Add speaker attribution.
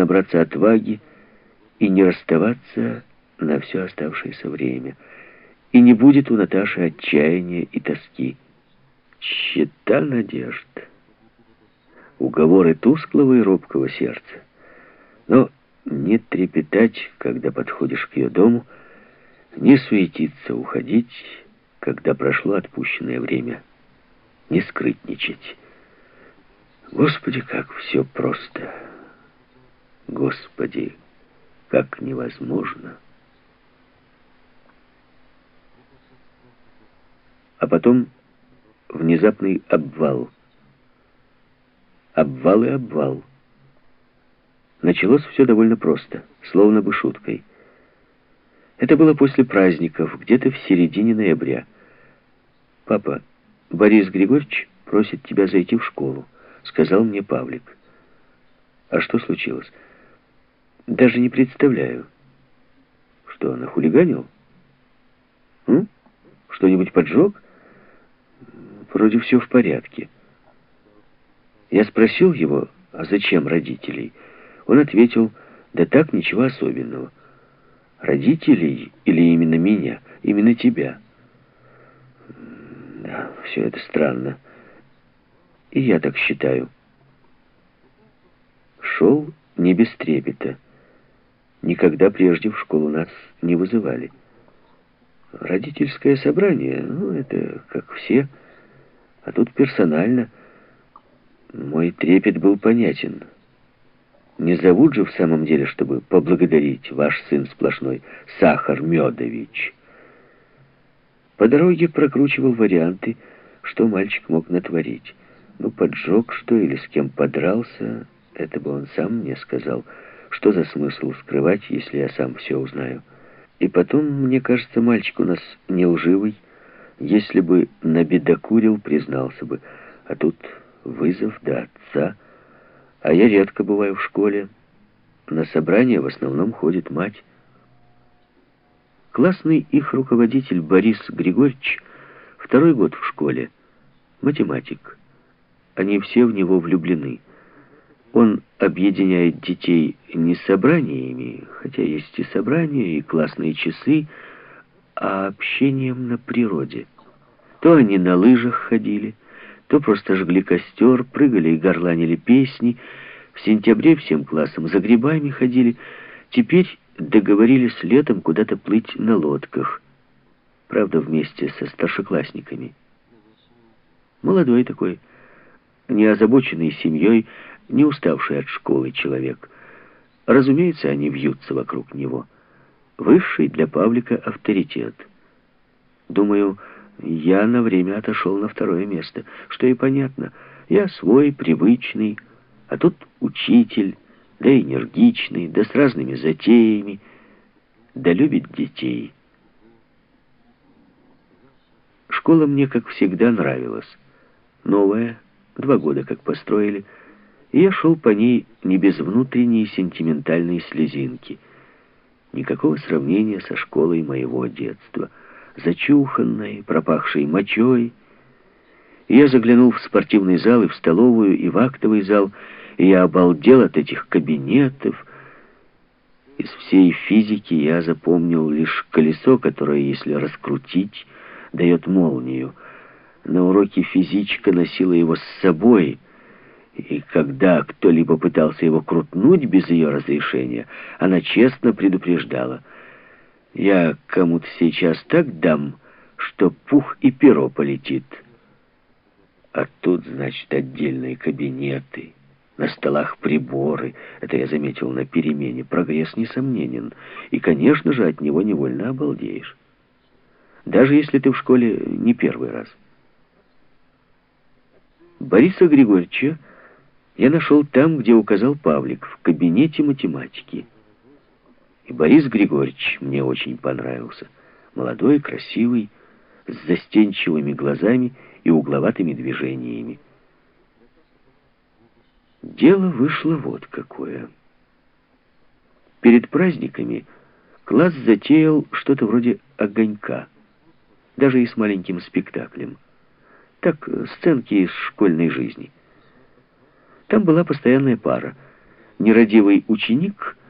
Speaker 1: набраться отваги и не расставаться на все оставшееся время. И не будет у Наташи отчаяния и тоски. Щита надежд, уговоры тусклого и робкого сердца. Но не трепетать, когда подходишь к ее дому, не суетиться, уходить, когда прошло отпущенное время, не скрытничать. Господи, как все просто! Господи, как невозможно! А потом внезапный обвал. Обвал и обвал. Началось все довольно просто, словно бы шуткой. Это было после праздников, где-то в середине ноября. «Папа, Борис Григорьевич просит тебя зайти в школу», — сказал мне Павлик. «А что случилось?» «Даже не представляю». «Что, нахулиганил? Что-нибудь поджег?» «Вроде все в порядке». Я спросил его, а зачем родителей? Он ответил, да так, ничего особенного. Родителей или именно меня? Именно тебя. Да, все это странно. И я так считаю. Шел не без трепета. Никогда прежде в школу нас не вызывали. Родительское собрание, это как все. А тут персонально. Мой трепет был понятен. Не зовут же в самом деле, чтобы поблагодарить ваш сын сплошной Сахар Медович. По дороге прокручивал варианты, что мальчик мог натворить. Поджег что или с кем подрался, это бы он сам мне сказал. Что за смысл скрывать, если я сам все узнаю? И потом, мне кажется, мальчик у нас не лживый. Если бы набедокурил, признался бы. А тут вызов до отца. А я редко бываю в школе. На собрания в основном ходит мать. Классный их руководитель Борис Григорьевич второй год в школе. Математик. Они все в него влюблены. Он объединяет детей не собраниями, хотя есть и собрания, и классные часы, а общением на природе. То они на лыжах ходили, то просто жгли костер, прыгали и горланили песни. В сентябре всем классом за грибами ходили. Теперь договорились летом куда-то плыть на лодках. Правда, вместе со старшеклассниками. Молодой такой, не озабоченный семьей, не уставший от школы человек. Разумеется, они вьются вокруг него. Высший для Павлика авторитет. Думаю, я на время отошел на второе место, что и понятно. Я свой, привычный, а тут учитель, да энергичный, да с разными затеями, да любит детей. Школа мне, как всегда, нравилась. Новая, 2 года как построили, и я шел по ней не без внутренней сентиментальной слезинки. Никакого сравнения со школой моего детства, зачуханной, пропахшей мочой. И я заглянул в спортивный зал, и в столовую, и в актовый зал, и я обалдел от этих кабинетов. Из всей физики я запомнил лишь колесо, которое, если раскрутить, дает молнию. На уроке физичка носила его с собой, и когда кто-либо пытался его крутнуть без ее разрешения, она честно предупреждала: «Я кому-то сейчас так дам, что пух и перо полетит». А тут, значит, отдельные кабинеты, на столах приборы. Это я заметил на перемене. Прогресс несомненен. И, конечно же, от него невольно обалдеешь. Даже если ты в школе не первый раз. Бориса Григорьевича я нашел там, где указал Павлик, в кабинете математики. И Борис Григорьевич мне очень понравился. Молодой, красивый, с застенчивыми глазами и угловатыми движениями. Дело вышло вот какое. Перед праздниками класс затеял что-то вроде огонька, даже и с маленьким спектаклем. Так, сценки из школьной жизни. Там была постоянная пара. нерадивый ученик